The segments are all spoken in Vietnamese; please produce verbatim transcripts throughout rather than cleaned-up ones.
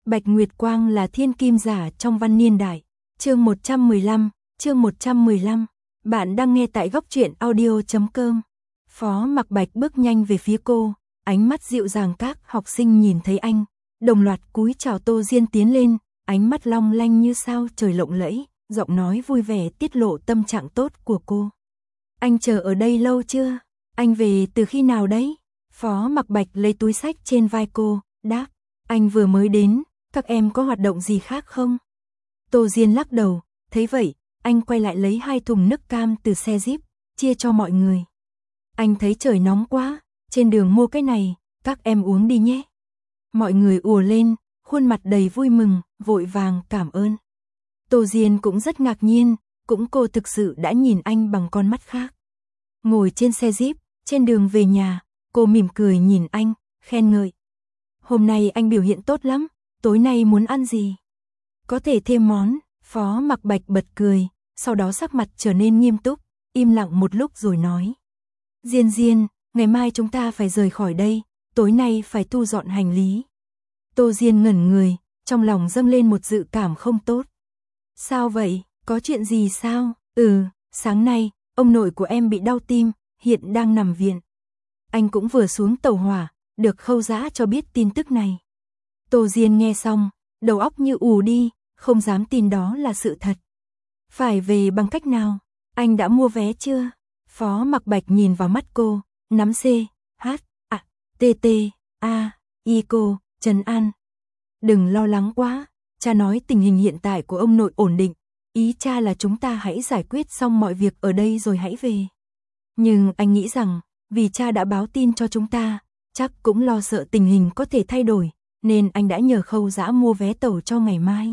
Bạch Nguyệt Quang là thiên kim giả trong văn niên đại. Chương một trăm mười lăm, chương một trăm mười lăm. Bạn đang nghe tại góc truyện audio chấm com. Phó Mặc Bạch bước nhanh về phía cô, ánh mắt dịu dàng. Các học sinh nhìn thấy anh, đồng loạt cúi chào. Tô Diên tiến lên, ánh mắt long lanh như sao trời lộng lẫy, giọng nói vui vẻ tiết lộ tâm trạng tốt của cô. Anh chờ ở đây lâu chưa? Anh về từ khi nào đấy? Phó Mặc Bạch lấy túi xách trên vai cô, đáp, anh vừa mới đến, các em có hoạt động gì khác không? Tô Diên lắc đầu, thấy vậy, anh quay lại lấy hai thùng nước cam từ xe Jeep, chia cho mọi người. Anh thấy trời nóng quá, trên đường mua cái này, các em uống đi nhé. Mọi người ùa lên, khuôn mặt đầy vui mừng, vội vàng cảm ơn. Tô Diên cũng rất ngạc nhiên, cũng cô thực sự đã nhìn anh bằng con mắt khác. Ngồi trên xe Jeep, trên đường về nhà, cô mỉm cười nhìn anh, khen ngợi. Hôm nay anh biểu hiện tốt lắm, tối nay muốn ăn gì? Có thể thêm món. Phó Mặc Bạch bật cười, sau đó sắc mặt trở nên nghiêm túc, im lặng một lúc rồi nói. Diên Diên, ngày mai chúng ta phải rời khỏi đây, tối nay phải thu dọn hành lý. Tô Diên ngẩn người, trong lòng dâng lên một dự cảm không tốt. Sao vậy, có chuyện gì sao? Ừ, sáng nay, ông nội của em bị đau tim, hiện đang nằm viện. Anh cũng vừa xuống tàu hỏa, được Khâu Dã cho biết tin tức này. Tô Diên nghe xong, đầu óc như ù đi, không dám tin đó là sự thật. Phải về bằng cách nào? Anh đã mua vé chưa? Phó Mặc Bạch nhìn vào mắt cô, nắm C, H, A, T, T, A, I cô, trấn an. Đừng lo lắng quá, cha nói tình hình hiện tại của ông nội ổn định, ý cha là chúng ta hãy giải quyết xong mọi việc ở đây rồi hãy về. Nhưng anh nghĩ rằng, vì cha đã báo tin cho chúng ta, chắc cũng lo sợ tình hình có thể thay đổi, nên anh đã nhờ Khâu Dã mua vé tàu cho ngày mai.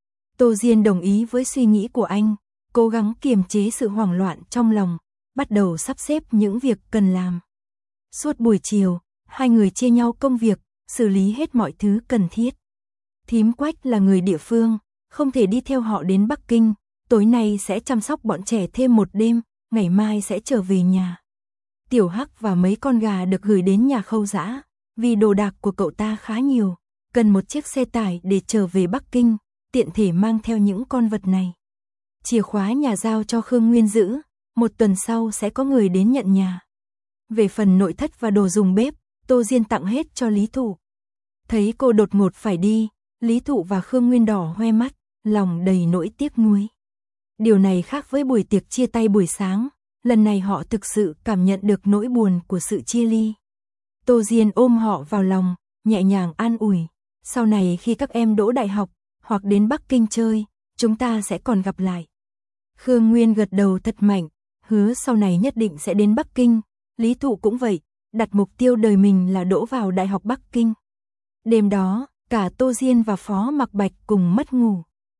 Tô Diên đồng ý với suy nghĩ của anh, cố gắng kiềm chế sự hoảng loạn trong lòng, bắt đầu sắp xếp những việc cần làm. Suốt buổi chiều, hai người chia nhau công việc, xử lý hết mọi thứ cần thiết. Thím Quách là người địa phương, không thể đi theo họ đến Bắc Kinh, tối nay sẽ chăm sóc bọn trẻ thêm một đêm, ngày mai sẽ trở về nhà. Tiểu Hắc và mấy con gà được gửi đến nhà Khâu Dã, vì đồ đạc của cậu ta khá nhiều, cần một chiếc xe tải để trở về Bắc Kinh, tiện thể mang theo những con vật này. Chìa khóa nhà giao cho Khương Nguyên giữ, một tuần sau sẽ có người đến nhận nhà. Về phần nội thất và đồ dùng bếp, Tô Diên tặng hết cho Lý Thụ. Thấy cô đột ngột phải đi, Lý Thụ và Khương Nguyên đỏ hoe mắt, lòng đầy nỗi tiếc nuối. Điều này khác với buổi tiệc chia tay buổi sáng, lần này họ thực sự cảm nhận được nỗi buồn của sự chia ly. Tô Diên ôm họ vào lòng, nhẹ nhàng an ủi. Sau này khi các em đỗ đại học, hoặc đến Bắc Kinh chơi, chúng ta sẽ còn gặp lại. Khương Nguyên gật đầu thật mạnh, hứa sau này nhất định sẽ đến Bắc Kinh. Lý Thụ cũng vậy, đặt mục tiêu đời mình là đỗ vào Đại học Bắc Kinh. Đêm đó, cả Tô Diên và Phó Mặc Bạch cùng mất ngủ.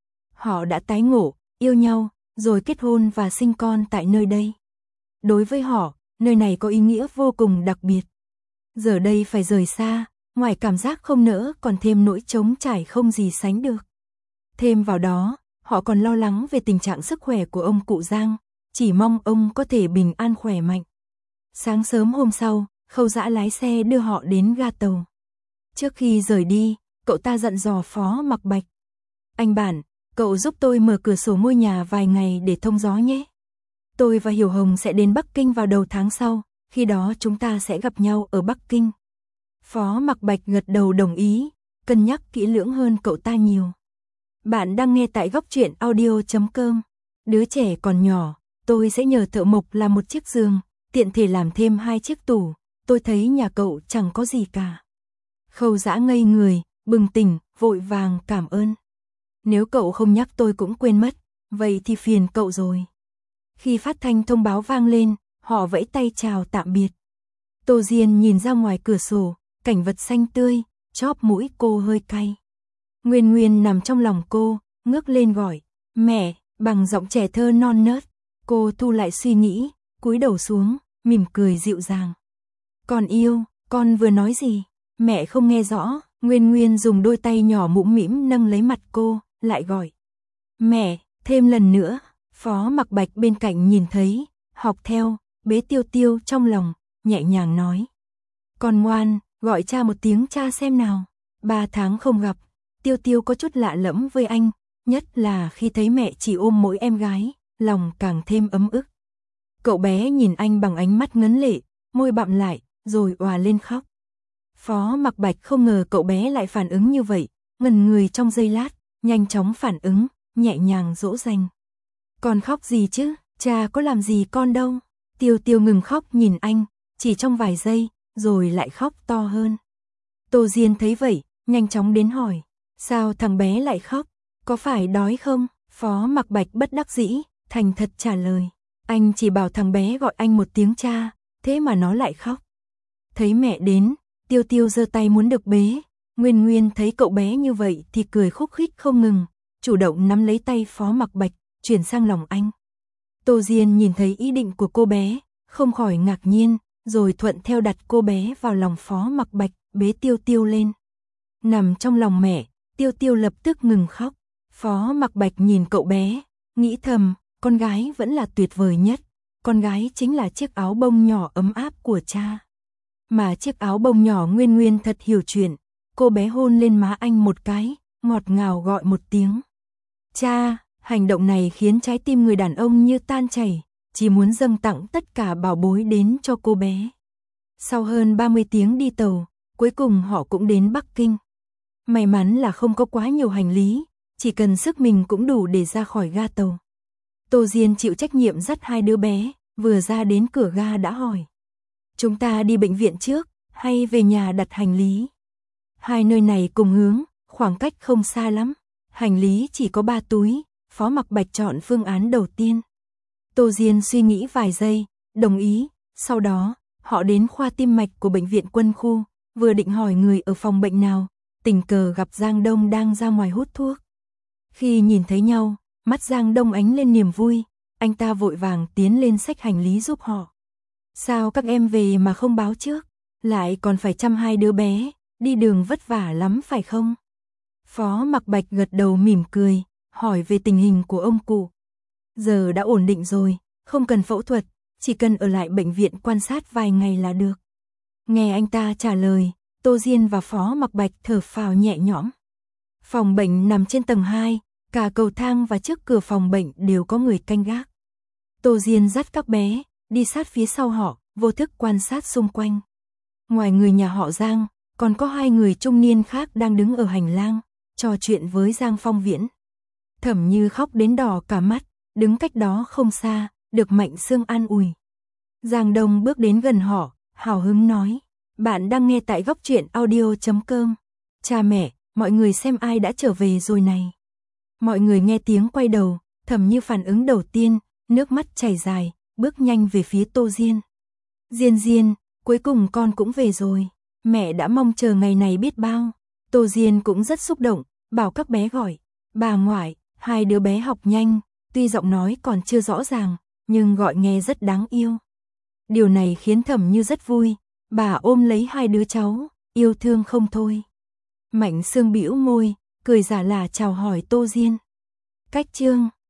Họ đã tái ngộ, yêu nhau, rồi kết hôn và sinh con tại nơi đây. Đối với họ, nơi này có ý nghĩa vô cùng đặc biệt. Giờ đây phải rời xa, ngoài cảm giác không nỡ còn thêm nỗi trống trải không gì sánh được. Thêm vào đó, họ còn lo lắng về tình trạng sức khỏe của ông cụ Giang, chỉ mong ông có thể bình an khỏe mạnh. Sáng sớm hôm sau, Khâu Dã lái xe đưa họ đến ga tàu. Trước khi rời đi, cậu ta dặn dò Phó Mặc Bạch. Anh Bản, cậu giúp tôi mở cửa sổ ngôi nhà vài ngày để thông gió nhé. Tôi và Hiểu Hồng sẽ đến Bắc Kinh vào đầu tháng sau, khi đó chúng ta sẽ gặp nhau ở Bắc Kinh. Phó Mặc Bạch gật đầu đồng ý, cân nhắc kỹ lưỡng hơn cậu ta nhiều. Bạn đang nghe tại góc truyện audio chấm com. Đứa trẻ còn nhỏ, tôi sẽ nhờ thợ mộc làm một chiếc giường, tiện thể làm thêm hai chiếc tủ, tôi thấy nhà cậu chẳng có gì cả. Khâu Dã ngây người, bừng tỉnh, vội vàng cảm ơn. Nếu cậu không nhắc tôi cũng quên mất, vậy thì phiền cậu rồi. Khi phát thanh thông báo vang lên, họ vẫy tay chào tạm biệt. Tô Diên nhìn ra ngoài cửa sổ, cảnh vật xanh tươi, chóp mũi cô hơi cay. Nguyên Nguyên nằm trong lòng cô, ngước lên gọi, mẹ, bằng giọng trẻ thơ non nớt. Cô thu lại suy nghĩ, cúi đầu xuống, mỉm cười dịu dàng. Con yêu, con vừa nói gì? Mẹ không nghe rõ. Nguyên Nguyên dùng đôi tay nhỏ mũm mĩm nâng lấy mặt cô, lại gọi. Mẹ, thêm lần nữa. Phó Mặc Bạch bên cạnh nhìn thấy, học theo, bế Tiêu Tiêu trong lòng, nhẹ nhàng nói. Con ngoan, gọi cha một tiếng cha xem nào. Ba tháng không gặp, Tiêu Tiêu có chút lạ lẫm với anh, nhất là khi thấy mẹ chỉ ôm mỗi em gái, lòng càng thêm ấm ức. Cậu bé nhìn anh bằng ánh mắt ngấn lệ, môi bặm lại, rồi òa lên khóc. Phó Mặc Bạch không ngờ cậu bé lại phản ứng như vậy, ngẩn người trong giây lát, nhanh chóng phản ứng, nhẹ nhàng dỗ dành. Con khóc gì chứ, cha có làm gì con đâu. Tiêu Tiêu ngừng khóc nhìn anh, chỉ trong vài giây, rồi lại khóc to hơn. Tô Diên thấy vậy, nhanh chóng đến hỏi, sao thằng bé lại khóc, có phải đói không? Phó Mặc Bạch bất đắc dĩ, thành thật trả lời, anh chỉ bảo thằng bé gọi anh một tiếng cha, thế mà nó lại khóc. Thấy mẹ đến, Tiêu Tiêu giơ tay muốn được bế, Nguyên Nguyên thấy cậu bé như vậy thì cười khúc khích không ngừng, chủ động nắm lấy tay Phó Mặc Bạch, chuyển sang lòng anh. Tô Diên nhìn thấy ý định của cô bé, không khỏi ngạc nhiên, rồi thuận theo đặt cô bé vào lòng Phó Mặc Bạch, bế Tiêu Tiêu lên. Nằm trong lòng mẹ, Tiêu Tiêu lập tức ngừng khóc. Phó Mặc Bạch nhìn cậu bé, nghĩ thầm, con gái vẫn là tuyệt vời nhất, con gái chính là chiếc áo bông nhỏ ấm áp của cha. Mà chiếc áo bông nhỏ Nguyên Nguyên thật hiểu chuyện, cô bé hôn lên má anh một cái, ngọt ngào gọi một tiếng. Cha, hành động này khiến trái tim người đàn ông như tan chảy, chỉ muốn dâng tặng tất cả bảo bối đến cho cô bé. Sau hơn ba mươi tiếng đi tàu, cuối cùng họ cũng đến Bắc Kinh. May mắn là không có quá nhiều hành lý, chỉ cần sức mình cũng đủ để ra khỏi ga tàu. Tô Diên chịu trách nhiệm dắt hai đứa bé, vừa ra đến cửa ga đã hỏi. Chúng ta đi bệnh viện trước, hay về nhà đặt hành lý? Hai nơi này cùng hướng, khoảng cách không xa lắm. Hành lý chỉ có ba túi, Phó Mặc Bạch chọn phương án đầu tiên. Tô Diên suy nghĩ vài giây, đồng ý. Sau đó, họ đến khoa tim mạch của bệnh viện quân khu, vừa định hỏi người ở phòng bệnh nào, tình cờ gặp Giang Đông đang ra ngoài hút thuốc. Khi nhìn thấy nhau, mắt Giang Đông ánh lên niềm vui, anh ta vội vàng tiến lên xách hành lý giúp họ. Sao các em về mà không báo trước, lại còn phải chăm hai đứa bé, đi đường vất vả lắm phải không? Phó Mặc Bạch gật đầu mỉm cười, hỏi về tình hình của ông cụ. Giờ đã ổn định rồi, không cần phẫu thuật, chỉ cần ở lại bệnh viện quan sát vài ngày là được. Nghe anh ta trả lời, Tô Diên và Phó Mặc Bạch thở phào nhẹ nhõm. Phòng bệnh nằm trên tầng hai, cả cầu thang và trước cửa phòng bệnh đều có người canh gác. Tô Diên dắt các bé, đi sát phía sau họ, vô thức quan sát xung quanh. Ngoài người nhà họ Giang, còn có hai người trung niên khác đang đứng ở hành lang, trò chuyện với Giang Phong Viễn. Thẩm Như khóc đến đỏ cả mắt, đứng cách đó không xa, được Mạnh Sương an ủi. Giang Đông bước đến gần họ, hào hứng nói, bạn đang nghe tại góc truyện audio chấm com. Cha mẹ, mọi người xem ai đã trở về rồi này. Mọi người nghe tiếng quay đầu, Thẩm Như phản ứng đầu tiên, nước mắt chảy dài, bước nhanh về phía Tô Diên. Diên Diên, cuối cùng con cũng về rồi, mẹ đã mong chờ ngày này biết bao. Tô Diên cũng rất xúc động, bảo các bé gọi, bà ngoại, hai đứa bé học nhanh, tuy giọng nói còn chưa rõ ràng, nhưng gọi nghe rất đáng yêu. Điều này khiến Thẩm Như rất vui, bà ôm lấy hai đứa cháu, yêu thương không thôi. Mạnh Sương bĩu môi, cười giả lả chào hỏi Tô Diên. Cách chương